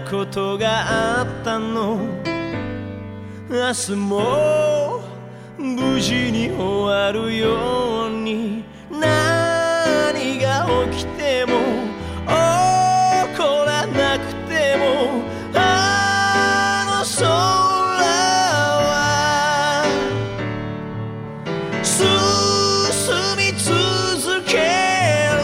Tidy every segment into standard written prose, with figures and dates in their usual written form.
ことがあったの。明日も無事に終わるように、何が起きても怒らなくても、あの空は進み続ける。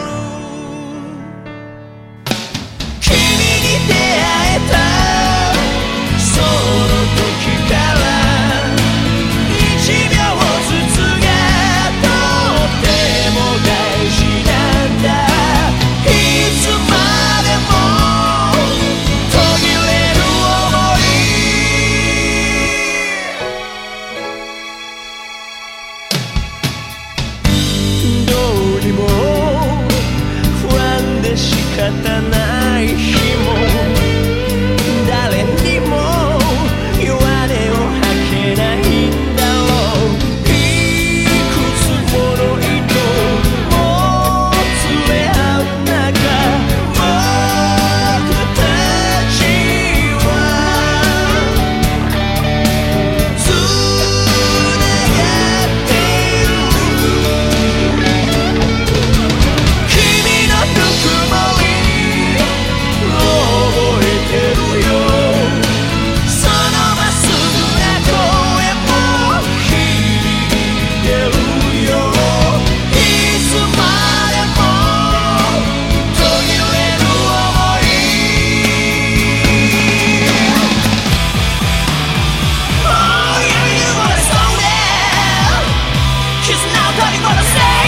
君に出会えたその時から1秒ずつがとっても大事なんだ。いつまでも途切れる想い。どうにも不安で仕方ない日も、誰にも弱音を吐けないんだろう。いくつもの糸もつれ合う中、僕たちはつながっている。君のぬくもり覚えてるよ。そのまっすぐな声も響いてるよ。いつまでも途切れる想い。Oh, you wanna slow down 'cause now 誰ものせい